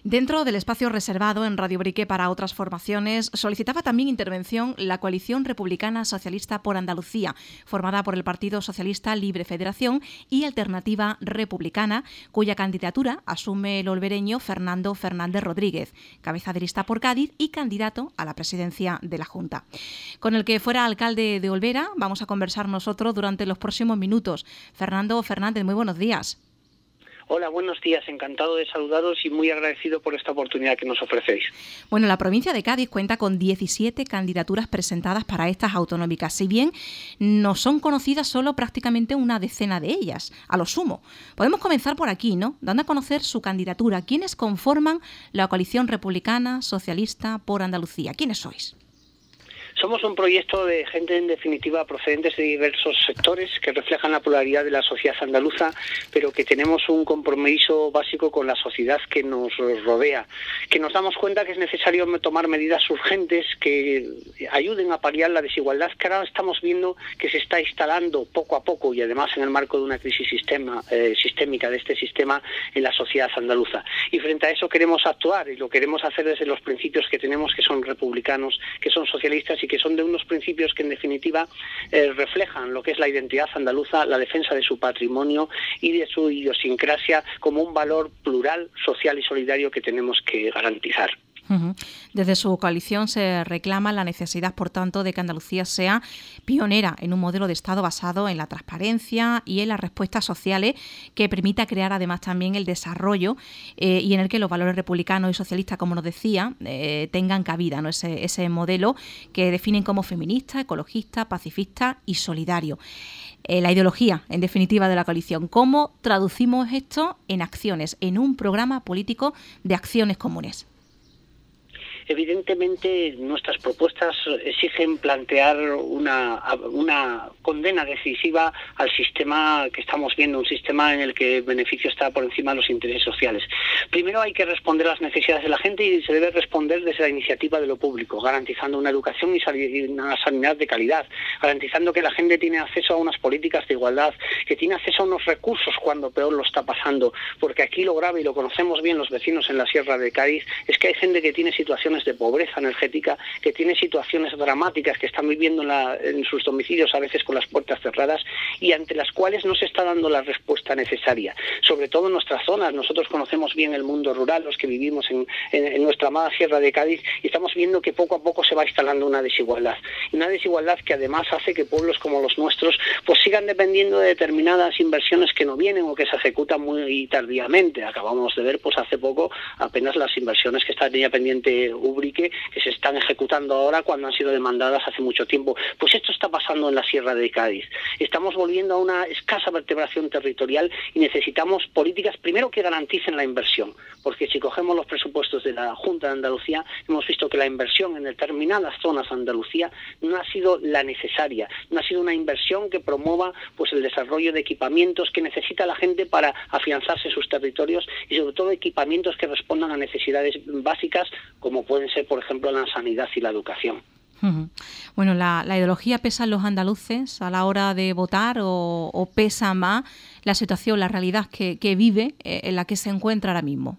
Dentro del espacio reservado en Radio Brique para otras formaciones, solicitaba también intervención la Coalición Republicana Socialista por Andalucía, formada por el Partido Socialista Libre Federación y Alternativa Republicana, cuya candidatura asume el olvereño Fernando Fernández Rodríguez, cabeza de lista por Cádiz y candidato a la presidencia de la Junta. Con el que fuera alcalde de Olvera vamos a conversar nosotros durante los próximos minutos. Fernando Fernández, muy buenos días. Hola, buenos días. Encantado de saludaros y muy agradecido por esta oportunidad que nos ofrecéis. Bueno, la provincia de Cádiz cuenta con 17 candidaturas presentadas para estas autonómicas, si bien no son conocidas solo prácticamente una decena de ellas, a lo sumo. Podemos comenzar por aquí, ¿no? Dando a conocer su candidatura. ¿Quiénes conforman la Coalición Republicana Socialista por Andalucía? ¿Quiénes sois? Somos un proyecto de gente, en definitiva, procedentes de diversos sectores que reflejan la pluralidad de la sociedad andaluza, pero que tenemos un compromiso básico con la sociedad que nos rodea, que nos damos cuenta que es necesario tomar medidas urgentes que ayuden a paliar la desigualdad que ahora estamos viendo que se está instalando poco a poco y además en el marco de una crisis sistémica de este sistema en la sociedad andaluza. Y frente a eso queremos actuar y lo queremos hacer desde los principios que tenemos, que son republicanos, que son socialistas y que son de unos principios que en definitiva reflejan lo que es la identidad andaluza, la defensa de su patrimonio y de su idiosincrasia como un valor plural, social y solidario que tenemos que garantizar. Desde su coalición se reclama la necesidad, por tanto, de que Andalucía sea pionera en un modelo de Estado basado en la transparencia y en las respuestas sociales que permita crear además también el desarrollo y en el que los valores republicanos y socialistas, como nos decía, tengan cabida, ¿no? Ese modelo que definen como feminista, ecologista, pacifista y solidario. La ideología, en definitiva, de la coalición. ¿Cómo traducimos esto en acciones, en un programa político de acciones comunes? Evidentemente, nuestras propuestas exigen plantear una condena decisiva al sistema que estamos viendo, un sistema en el que el beneficio está por encima de los intereses sociales. Primero hay que responder a las necesidades de la gente y se debe responder desde la iniciativa de lo público, garantizando una educación y una sanidad de calidad, garantizando que la gente tiene acceso a unas políticas de igualdad, que tiene acceso a unos recursos cuando peor lo está pasando, porque aquí lo grave, y lo conocemos bien los vecinos en la Sierra de Cádiz, es que hay gente que tiene situaciones de pobreza energética, que tiene situaciones dramáticas que están viviendo en sus domicilios, a veces con las puertas cerradas, y ante las cuales no se está dando la respuesta necesaria. Sobre todo en nuestras zonas, nosotros conocemos bien el mundo rural, los que vivimos en nuestra amada Sierra de Cádiz, y estamos viendo que poco a poco se va instalando una desigualdad. Y una desigualdad que además hace que pueblos como los nuestros pues sigan dependiendo de determinadas inversiones que no vienen o que se ejecutan muy tardíamente. Acabamos de ver pues hace poco apenas las inversiones que está tenía pendiente Ubrique, que se están ejecutando ahora cuando han sido demandadas hace mucho tiempo. Pues esto está pasando en la Sierra de Cádiz. Estamos volviendo a una escasa vertebración territorial y necesitamos políticas, primero, que garanticen la inversión, porque si cogemos los presupuestos de la Junta de Andalucía, hemos visto que la inversión en determinadas zonas de Andalucía no ha sido la necesaria, no ha sido una inversión que promueva pues el desarrollo de equipamientos que necesita la gente para afianzarse en sus territorios y sobre todo equipamientos que respondan a necesidades básicas como pueden ser, por ejemplo, la sanidad y la educación. Bueno, ¿la ideología pesa en los andaluces a la hora de votar o pesa más la situación, la realidad que vive, en la que se encuentra ahora mismo?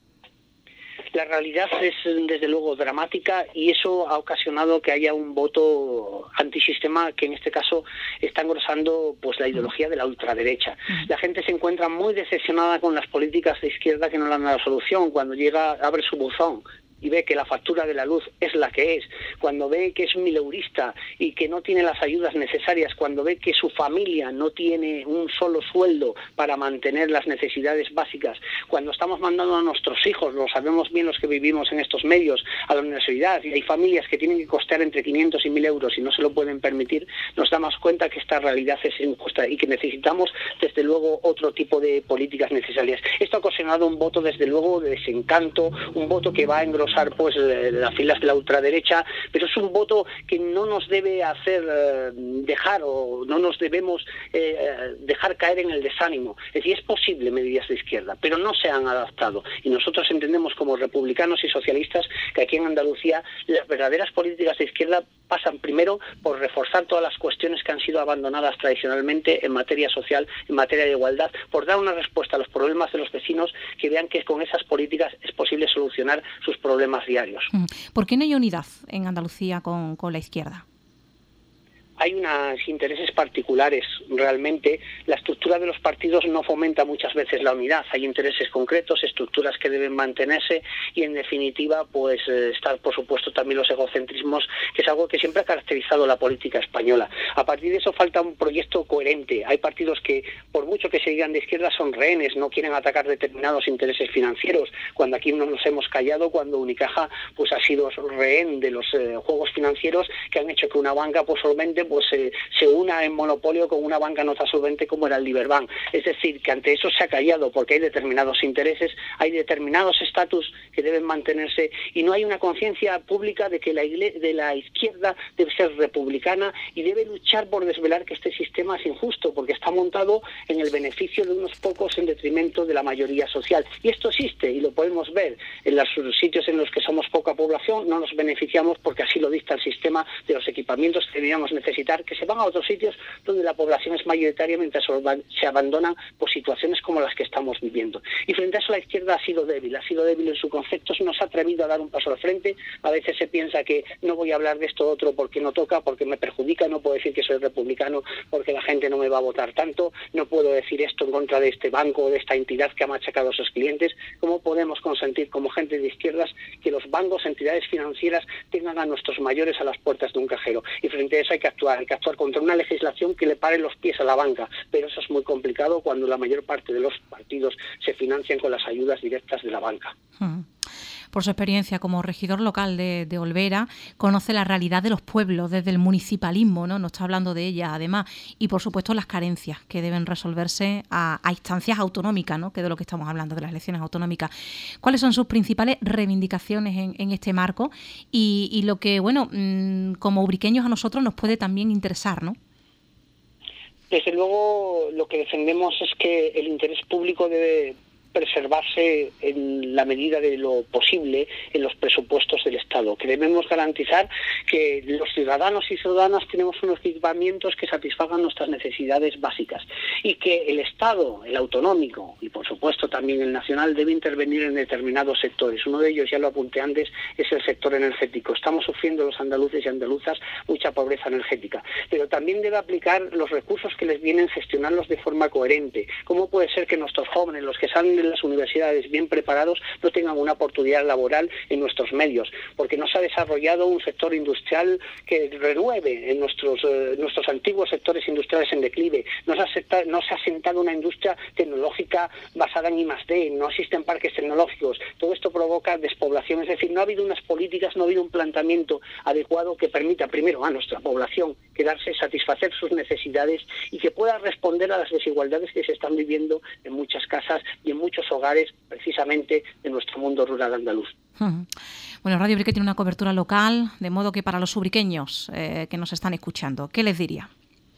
La realidad es, desde luego, dramática y eso ha ocasionado que haya un voto antisistema que en este caso está engrosando pues la ideología de la ultraderecha. La gente se encuentra muy decepcionada con las políticas de izquierda que no le han dado solución. Cuando abre su buzón y ve que la factura de la luz es la que es, cuando ve que es un mileurista y que no tiene las ayudas necesarias, cuando ve que su familia no tiene un solo sueldo para mantener las necesidades básicas, cuando estamos mandando a nuestros hijos, lo sabemos bien los que vivimos en estos medios, a la universidad, y hay familias que tienen que costear entre 500 y 1.000 euros y no se lo pueden permitir, nos damos cuenta que esta realidad es injusta y que necesitamos, desde luego, otro tipo de políticas necesarias. Esto ha ocasionado un voto, desde luego, de desencanto, un voto que va a engrosar pues las filas de la ultraderecha, pero es un voto que no nos debe hacer dejar o no nos debemos dejar caer en el desánimo. Es decir, es posible medidas de izquierda, pero no se han adaptado y nosotros entendemos como republicanos y socialistas que aquí en Andalucía las verdaderas políticas de izquierda pasan primero por reforzar todas las cuestiones que han sido abandonadas tradicionalmente en materia social, en materia de igualdad, por dar una respuesta a los problemas de los vecinos que vean que con esas políticas es posible solucionar solucionar sus problemas diarios. ¿Por qué no hay unidad en Andalucía con la izquierda? Hay unos intereses particulares. Realmente la estructura de los partidos no fomenta muchas veces la unidad. Hay intereses concretos, estructuras que deben mantenerse y, en definitiva, pues están, por supuesto, también los egocentrismos, que es algo que siempre ha caracterizado la política española. A partir de eso falta un proyecto coherente. Hay partidos que, por mucho que se digan de izquierda, son rehenes, no quieren atacar determinados intereses financieros, cuando aquí no nos hemos callado, cuando Unicaja pues ha sido rehén de los juegos financieros que han hecho que una banca pues solvente pues se una en monopolio con una banca no tan solvente como era el Liberbank. Es decir, que ante eso se ha callado porque hay determinados intereses, hay determinados estatus que deben mantenerse y no hay una conciencia pública de que la izquierda debe ser republicana y debe luchar por desvelar que este sistema es injusto porque está montado en el beneficio de unos pocos en detrimento de la mayoría social. Y esto existe y lo podemos ver en los sitios en los que somos poca población, no nos beneficiamos porque así lo dicta el sistema de los equipamientos que deberíamos necesitar, que se van a otros sitios donde la población es mayoritaria mientras se abandonan por situaciones como las que estamos viviendo. Y frente a eso la izquierda ha sido débil en sus conceptos, no se ha atrevido a dar un paso al frente. A veces se piensa que no voy a hablar de esto otro porque no toca, porque me perjudica, no puedo decir que soy republicano porque la gente no me va a votar tanto, no puedo decir esto en contra de este banco o de esta entidad que ha machacado a sus clientes. ¿Cómo podemos consentir como gente de izquierdas que los bancos, entidades financieras tengan a nuestros mayores a las puertas de un cajero? Y frente a eso hay que actuar contra una legislación que le pare los pies a la banca, pero eso es muy complicado cuando la mayor parte de los partidos se financian con las ayudas directas de la banca. Por su experiencia como regidor local de Olvera, conoce la realidad de los pueblos desde el municipalismo, ¿no? Nos está hablando de ella, además, y por supuesto las carencias que deben resolverse a instancias autonómicas, ¿no? Que de lo que estamos hablando, de las elecciones autonómicas. ¿Cuáles son sus principales reivindicaciones en este marco? Y lo que, bueno, como ubriqueños a nosotros nos puede también interesar, ¿no? Desde luego, lo que defendemos es que el interés público debe preservarse en la medida de lo posible en los presupuestos del Estado, que debemos garantizar que los ciudadanos y ciudadanas tenemos unos equipamientos que satisfagan nuestras necesidades básicas y que el Estado, el autonómico y por supuesto también el nacional debe intervenir en determinados sectores. Uno de ellos, ya lo apunté antes, es el sector energético. Estamos sufriendo los andaluces y andaluzas mucha pobreza energética, pero también debe aplicar los recursos que les vienen, gestionarlos de forma coherente. ¿Cómo puede ser que nuestros jóvenes, los que salen de las universidades bien preparados, no tengan una oportunidad laboral en nuestros medios? Porque no se ha desarrollado un sector industrial que renueve en nuestros antiguos sectores industriales en declive. No se ha asentado una industria tecnológica basada en I+D, no existen parques tecnológicos. Todo esto provoca despoblación, es decir, no ha habido unas políticas, no ha habido un planteamiento adecuado que permita primero a nuestra población quedarse, satisfacer sus necesidades y que pueda responder a las desigualdades que se están viviendo en muchas casas y en muchos hogares precisamente de nuestro mundo rural andaluz. Bueno, Radio Ubrique tiene una cobertura local, de modo que para los ubriqueños que nos están escuchando, ¿qué les diría?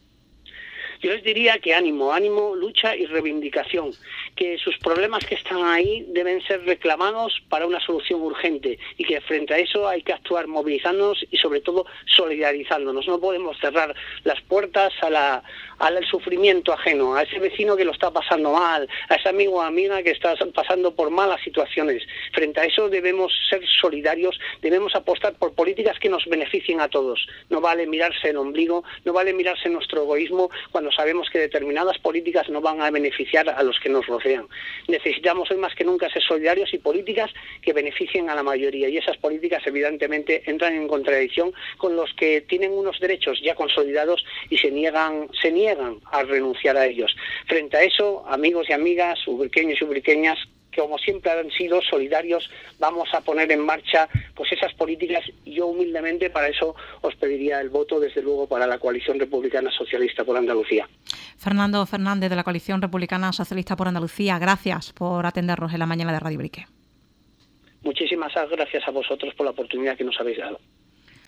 Yo les diría que ánimo, lucha y reivindicación, que sus problemas que están ahí deben ser reclamados para una solución urgente y que frente a eso hay que actuar movilizándonos y sobre todo solidarizándonos. No podemos cerrar las puertas al sufrimiento ajeno, a ese vecino que lo está pasando mal, a ese amigo o amiga que está pasando por malas situaciones. Frente a eso debemos ser solidarios, debemos apostar por políticas que nos beneficien a todos. No vale mirarse el ombligo, no vale mirarse nuestro egoísmo cuando sabemos que determinadas políticas no van a beneficiar a los que nos rodean. Necesitamos hoy más que nunca ser solidarios y políticas que beneficien a la mayoría, y esas políticas evidentemente entran en contradicción con los que tienen unos derechos ya consolidados y se niegan a renunciar a ellos. Frente a eso, amigos y amigas, ubriqueños y ubriqueñas, que como siempre han sido solidarios, vamos a poner en marcha pues esas políticas. Yo humildemente para eso os pediría el voto, desde luego, para la Coalición Republicana Socialista por Andalucía. Fernando Fernández, de la Coalición Republicana Socialista por Andalucía, gracias por atendernos en la mañana de Radio Ubrique. Muchísimas gracias a vosotros por la oportunidad que nos habéis dado.